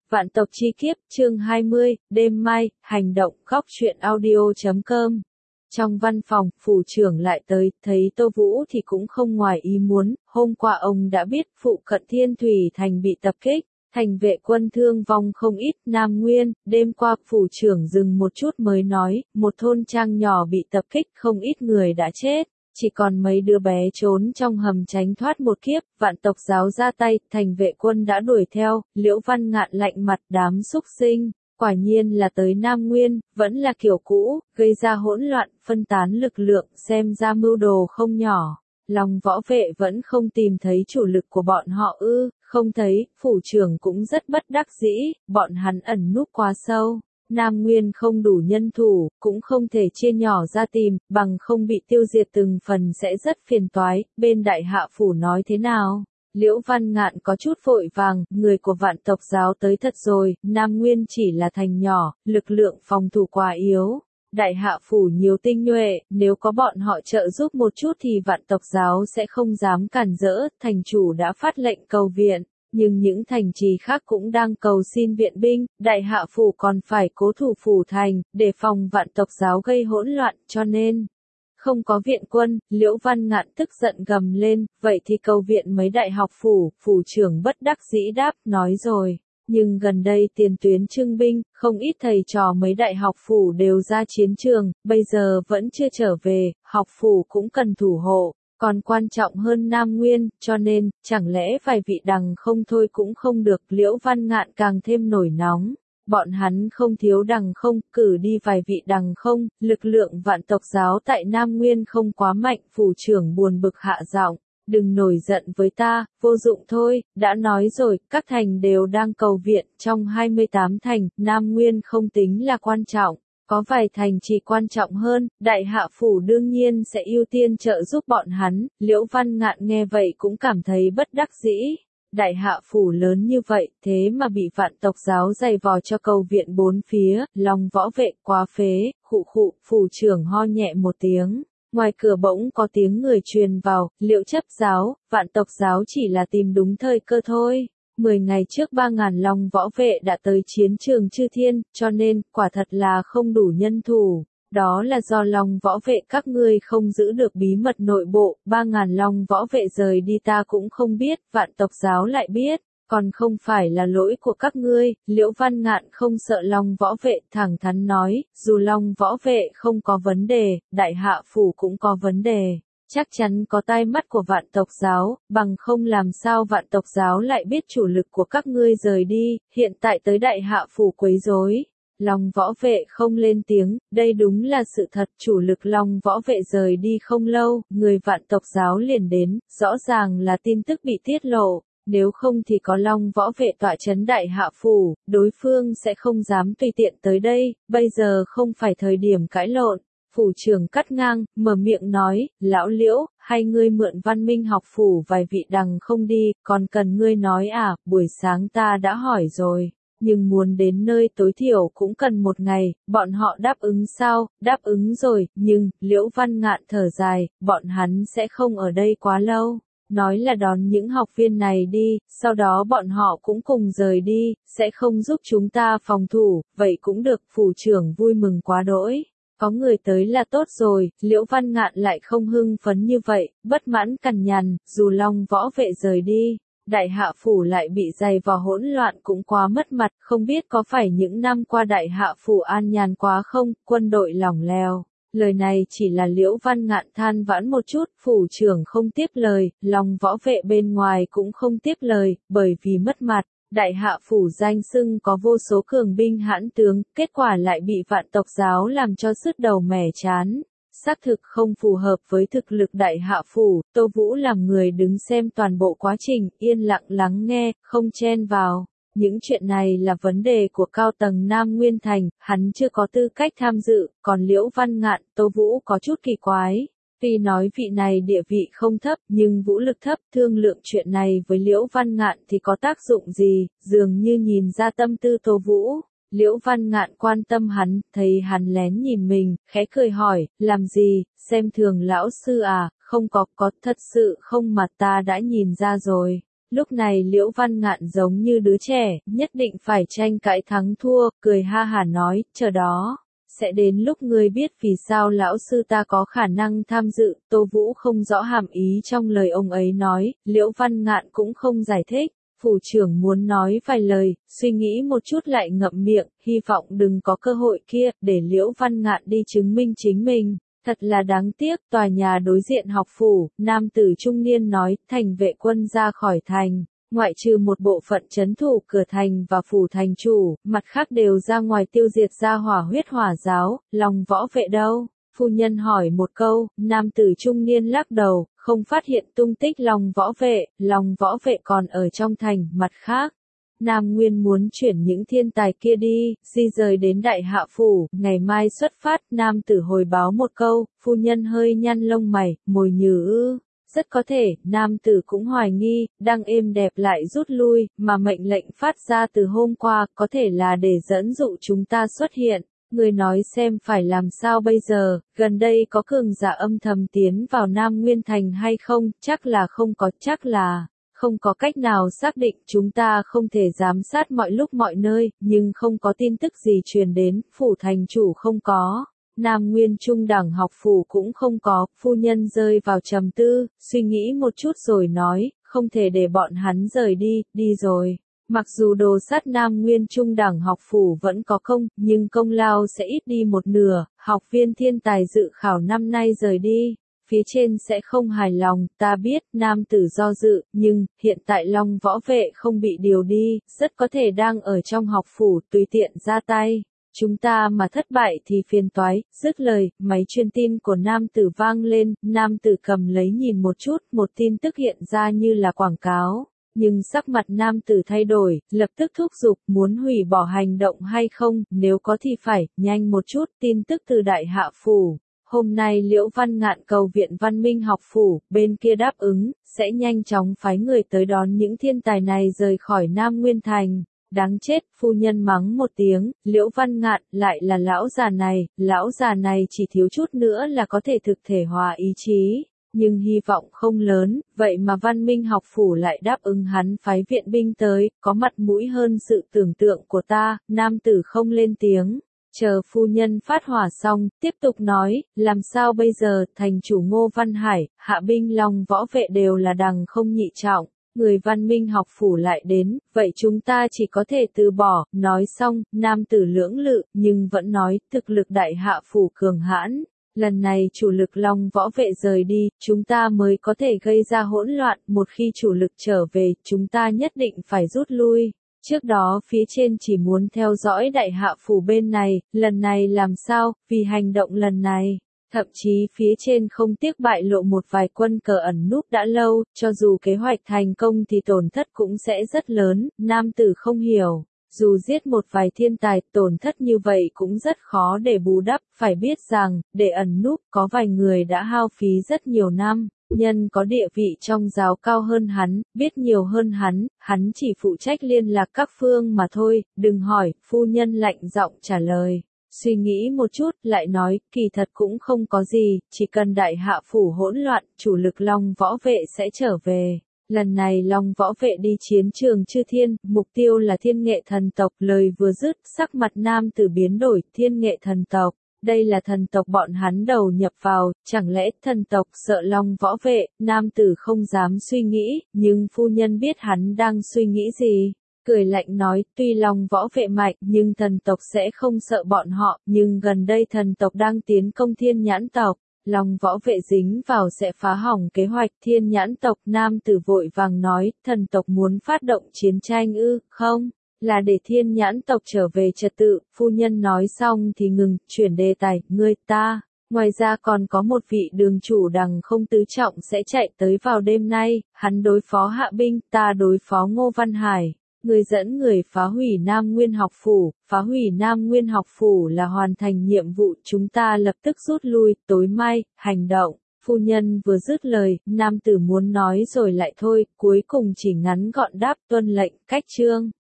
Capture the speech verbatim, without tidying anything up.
Vạn tộc chi kiếp, chương hai mươi, đêm mai, hành động, góc truyện audio chấm com. Trong văn phòng, phủ trưởng lại tới, thấy Tô Vũ thì cũng không ngoài ý muốn, hôm qua ông đã biết phụ cận Thiên Thủy Thành bị tập kích, thành vệ quân thương vong không ít. Nam Nguyên, đêm qua phủ trưởng dừng một chút mới nói, một thôn trang nhỏ bị tập kích, không ít người đã chết. Chỉ còn mấy đứa bé trốn trong hầm tránh thoát một kiếp. Vạn tộc giáo ra tay, thành vệ quân đã đuổi theo. Liễu Văn Ngạn lạnh mặt, đám xúc sinh, quả nhiên là tới Nam Nguyên, vẫn là kiểu cũ, gây ra hỗn loạn, phân tán lực lượng, xem ra mưu đồ không nhỏ. Lòng võ vệ vẫn không tìm thấy chủ lực của bọn họ ư? Không thấy. Phủ trưởng cũng rất bất đắc dĩ, bọn hắn ẩn núp quá sâu. Nam Nguyên không đủ nhân thủ, cũng không thể chia nhỏ ra tìm, bằng không bị tiêu diệt từng phần sẽ rất phiền toái. Bên đại hạ phủ nói thế nào? Liễu Văn Ngạn có chút vội vàng, người của vạn tộc giáo tới thật rồi. Nam Nguyên chỉ là thành nhỏ, lực lượng phòng thủ quá yếu. Đại hạ phủ nhiều tinh nhuệ, nếu có bọn họ trợ giúp một chút thì vạn tộc giáo sẽ không dám cản rỡ. Thành chủ đã phát lệnh cầu viện. Nhưng những thành trì khác cũng đang cầu xin viện binh, đại hạ phủ còn phải cố thủ phủ thành, để phòng vạn tộc giáo gây hỗn loạn, cho nên không có viện quân. Liễu Văn Ngạn tức giận gầm lên, vậy thì cầu viện mấy đại học phủ. Phủ trưởng bất đắc dĩ đáp, nói rồi, nhưng gần đây tiền tuyến trưng binh, không ít thầy trò mấy đại học phủ đều ra chiến trường, bây giờ vẫn chưa trở về, học phủ cũng cần thủ hộ. Còn quan trọng hơn Nam Nguyên, cho nên, chẳng lẽ vài vị đằng không thôi cũng không được. Liễu Văn Ngạn càng thêm nổi nóng, bọn hắn không thiếu đằng không, cử đi vài vị đằng không, lực lượng vạn tộc giáo tại Nam Nguyên không quá mạnh. Phủ trưởng buồn bực hạ giọng, đừng nổi giận với ta, vô dụng thôi, đã nói rồi, các thành đều đang cầu viện, trong hai mươi tám thành, Nam Nguyên không tính là quan trọng. Có vài thành chỉ quan trọng hơn, đại hạ phủ đương nhiên sẽ ưu tiên trợ giúp bọn hắn. Liễu Văn Ngạn nghe vậy cũng cảm thấy bất đắc dĩ. Đại hạ phủ lớn như vậy, thế mà bị vạn tộc giáo giày vò cho cầu viện bốn phía, lòng võ vệ quá phế. Khụ khụ, phủ trưởng ho nhẹ một tiếng. Ngoài cửa bỗng có tiếng người truyền vào, Liễu chấp giáo, vạn tộc giáo chỉ là tìm đúng thời cơ thôi. Mười ngày trước ba ngàn long võ vệ đã tới chiến trường Chư Thiên, cho nên, quả thật là không đủ nhân thủ. Đó là do long võ vệ các ngươi không giữ được bí mật nội bộ, ba ngàn long võ vệ rời đi ta cũng không biết, vạn tộc giáo lại biết, còn không phải là lỗi của các ngươi. Liễu Văn Ngạn không sợ long võ vệ, thẳng thắn nói, dù long võ vệ không có vấn đề, đại hạ phủ cũng có vấn đề. Chắc chắn có tai mắt của vạn tộc giáo, bằng không làm sao vạn tộc giáo lại biết chủ lực của các ngươi rời đi, hiện tại tới đại hạ phủ quấy rối. Long võ vệ không lên tiếng, đây đúng là sự thật, chủ lực long võ vệ rời đi không lâu, người vạn tộc giáo liền đến, rõ ràng là tin tức bị tiết lộ, nếu không thì có long võ vệ tọa trấn đại hạ phủ, đối phương sẽ không dám tùy tiện tới đây, bây giờ không phải thời điểm cãi lộn. Phủ trưởng cắt ngang, mở miệng nói, lão Liễu, hay ngươi mượn văn minh học phủ vài vị đằng không đi, còn cần ngươi nói à, buổi sáng ta đã hỏi rồi, nhưng muốn đến nơi tối thiểu cũng cần một ngày, bọn họ đáp ứng sao? Đáp ứng rồi, nhưng, Liễu Văn Ngạn thở dài, bọn hắn sẽ không ở đây quá lâu. Nói là đón những học viên này đi, sau đó bọn họ cũng cùng rời đi, sẽ không giúp chúng ta phòng thủ, vậy cũng được. Phủ trưởng vui mừng quá đỗi. Có người tới là tốt rồi. Liễu Văn Ngạn lại không hưng phấn như vậy, bất mãn cằn nhằn, dù long võ vệ rời đi, đại hạ phủ lại bị giày vò hỗn loạn cũng quá mất mặt, không biết có phải những năm qua đại hạ phủ an nhàn quá không, quân đội lỏng lẻo. Lời này chỉ là Liễu Văn Ngạn than vãn một chút, phủ trưởng không tiếp lời, long võ vệ bên ngoài cũng không tiếp lời, bởi vì mất mặt. Đại hạ phủ danh xưng có vô số cường binh hãn tướng, kết quả lại bị vạn tộc giáo làm cho sứt đầu mẻ chán. Xác thực không phù hợp với thực lực đại hạ phủ. Tô Vũ làm người đứng xem toàn bộ quá trình, yên lặng lắng nghe, không chen vào. Những chuyện này là vấn đề của cao tầng Nam Nguyên Thành, hắn chưa có tư cách tham dự, còn Liễu Văn Ngạn, Tô Vũ có chút kỳ quái. Tuy nói vị này địa vị không thấp, nhưng vũ lực thấp, thương lượng chuyện này với Liễu Văn Ngạn thì có tác dụng gì, dường như nhìn ra tâm tư Tô Vũ. Liễu Văn Ngạn quan tâm hắn, thấy hắn lén nhìn mình, khẽ cười hỏi, làm gì, xem thường lão sư à, không có, có, thật sự không mà ta đã nhìn ra rồi. Lúc này Liễu Văn Ngạn giống như đứa trẻ, nhất định phải tranh cãi thắng thua, cười ha hả nói, chờ đó. Sẽ đến lúc ngươi biết vì sao lão sư ta có khả năng tham dự, Tô Vũ không rõ hàm ý trong lời ông ấy nói, Liễu Văn Ngạn cũng không giải thích. Phủ trưởng muốn nói vài lời, suy nghĩ một chút lại ngậm miệng, hy vọng đừng có cơ hội kia, để Liễu Văn Ngạn đi chứng minh chính mình. Thật là đáng tiếc, tòa nhà đối diện học phủ, nam tử trung niên nói, thành vệ quân ra khỏi thành, ngoại trừ một bộ phận trấn thủ cửa thành và phủ thành chủ, mặt khác đều ra ngoài tiêu diệt ra hỏa huyết hỏa giáo, lòng võ vệ đâu? Phu nhân hỏi một câu, nam tử trung niên lắc đầu, không phát hiện tung tích lòng võ vệ, lòng võ vệ còn ở trong thành, mặt khác. Nam Nguyên muốn chuyển những thiên tài kia đi, di rời đến Đại Hạ Phủ, ngày mai xuất phát, nam tử hồi báo một câu, phu nhân hơi nhăn lông mày, mồi nhừ ư. Rất có thể, nam tử cũng hoài nghi, đang êm đẹp lại rút lui, mà mệnh lệnh phát ra từ hôm qua, có thể là để dẫn dụ chúng ta xuất hiện. Người nói xem phải làm sao bây giờ, gần đây có cường giả âm thầm tiến vào Nam Nguyên Thành hay không, chắc là không có, chắc là không có cách nào xác định, chúng ta không thể giám sát mọi lúc mọi nơi, nhưng không có tin tức gì truyền đến, phủ thành chủ không có. Nam Nguyên Trung đẳng học phủ cũng không có, phu nhân rơi vào trầm tư, suy nghĩ một chút rồi nói, không thể để bọn hắn rời đi, đi rồi. Mặc dù đồ sắt Nam Nguyên Trung đẳng học phủ vẫn có công, nhưng công lao sẽ ít đi một nửa, học viên thiên tài dự khảo năm nay rời đi. Phía trên sẽ không hài lòng, ta biết, nam tử do dự, nhưng, hiện tại Long võ vệ không bị điều đi, rất có thể đang ở trong học phủ, tùy tiện ra tay. Chúng ta mà thất bại thì phiền toái, dứt lời, máy truyền tin của nam tử vang lên, nam tử cầm lấy nhìn một chút, một tin tức hiện ra như là quảng cáo. Nhưng sắc mặt nam tử thay đổi, lập tức thúc giục, muốn hủy bỏ hành động hay không, nếu có thì phải, nhanh một chút, tin tức từ Đại Hạ Phủ. Hôm nay Liễu Văn Ngạn cầu viện Văn Minh học phủ, bên kia đáp ứng, sẽ nhanh chóng phái người tới đón những thiên tài này rời khỏi Nam Nguyên Thành. Đáng chết, phu nhân mắng một tiếng, Liễu Văn Ngạn, lại là lão già này, lão già này chỉ thiếu chút nữa là có thể thực thể hóa ý chí, nhưng hy vọng không lớn, vậy mà Văn Minh học phủ lại đáp ứng hắn phái viện binh tới, có mặt mũi hơn sự tưởng tượng của ta, nam tử không lên tiếng. Chờ phu nhân phát hỏa xong, tiếp tục nói, làm sao bây giờ, thành chủ Ngô Văn Hải, hạ binh Long võ vệ đều là đằng không nhị trọng, người Văn Minh học phủ lại đến, vậy chúng ta chỉ có thể từ bỏ, nói xong, nam tử lưỡng lự, nhưng vẫn nói, thực lực Đại Hạ phủ cường hãn, lần này chủ lực Long võ vệ rời đi, chúng ta mới có thể gây ra hỗn loạn, một khi chủ lực trở về, chúng ta nhất định phải rút lui. Trước đó phía trên chỉ muốn theo dõi Đại Hạ phủ bên này, lần này làm sao, vì hành động lần này, thậm chí phía trên không tiếc bại lộ một vài quân cờ ẩn núp đã lâu, cho dù kế hoạch thành công thì tổn thất cũng sẽ rất lớn, nam tử không hiểu. Dù giết một vài thiên tài, tổn thất như vậy cũng rất khó để bù đắp, phải biết rằng, để ẩn núp, có vài người đã hao phí rất nhiều năm. Nhân có địa vị trong giáo cao hơn hắn, biết nhiều hơn hắn, hắn chỉ phụ trách liên lạc các phương mà thôi, đừng hỏi, phu nhân lạnh giọng trả lời. Suy nghĩ một chút, lại nói, kỳ thật cũng không có gì, chỉ cần Đại Hạ phủ hỗn loạn, chủ lực Long võ vệ sẽ trở về. Lần này Long võ vệ đi chiến trường Chư Thiên, mục tiêu là Thiên Nghệ thần tộc, lời vừa dứt, sắc mặt nam tử biến đổi, Thiên Nghệ thần tộc. Đây là thần tộc bọn hắn đầu nhập vào, chẳng lẽ thần tộc sợ Long võ vệ, nam tử không dám suy nghĩ, nhưng phu nhân biết hắn đang suy nghĩ gì. Cười lạnh nói, tuy Long võ vệ mạnh, nhưng thần tộc sẽ không sợ bọn họ, nhưng gần đây thần tộc đang tiến công Thiên Nhãn tộc. Long võ vệ dính vào sẽ phá hỏng kế hoạch Thiên Nhãn tộc, nam tử vội vàng nói, thần tộc muốn phát động chiến tranh ư, không? Là để Thiên Nhãn tộc trở về trật tự, phu nhân nói xong thì ngừng, chuyển đề tài, ngươi ta. Ngoài ra còn có một vị đường chủ đằng không tứ trọng sẽ chạy tới vào đêm nay, hắn đối phó hạ binh, ta đối phó Ngô Văn Hải. Người dẫn người phá hủy Nam Nguyên học phủ, phá hủy Nam Nguyên học phủ là hoàn thành nhiệm vụ, chúng ta lập tức rút lui, tối mai, hành động. Phu nhân vừa dứt lời, nam tử muốn nói rồi lại thôi, cuối cùng chỉ ngắn gọn đáp tuân lệnh, cách chương.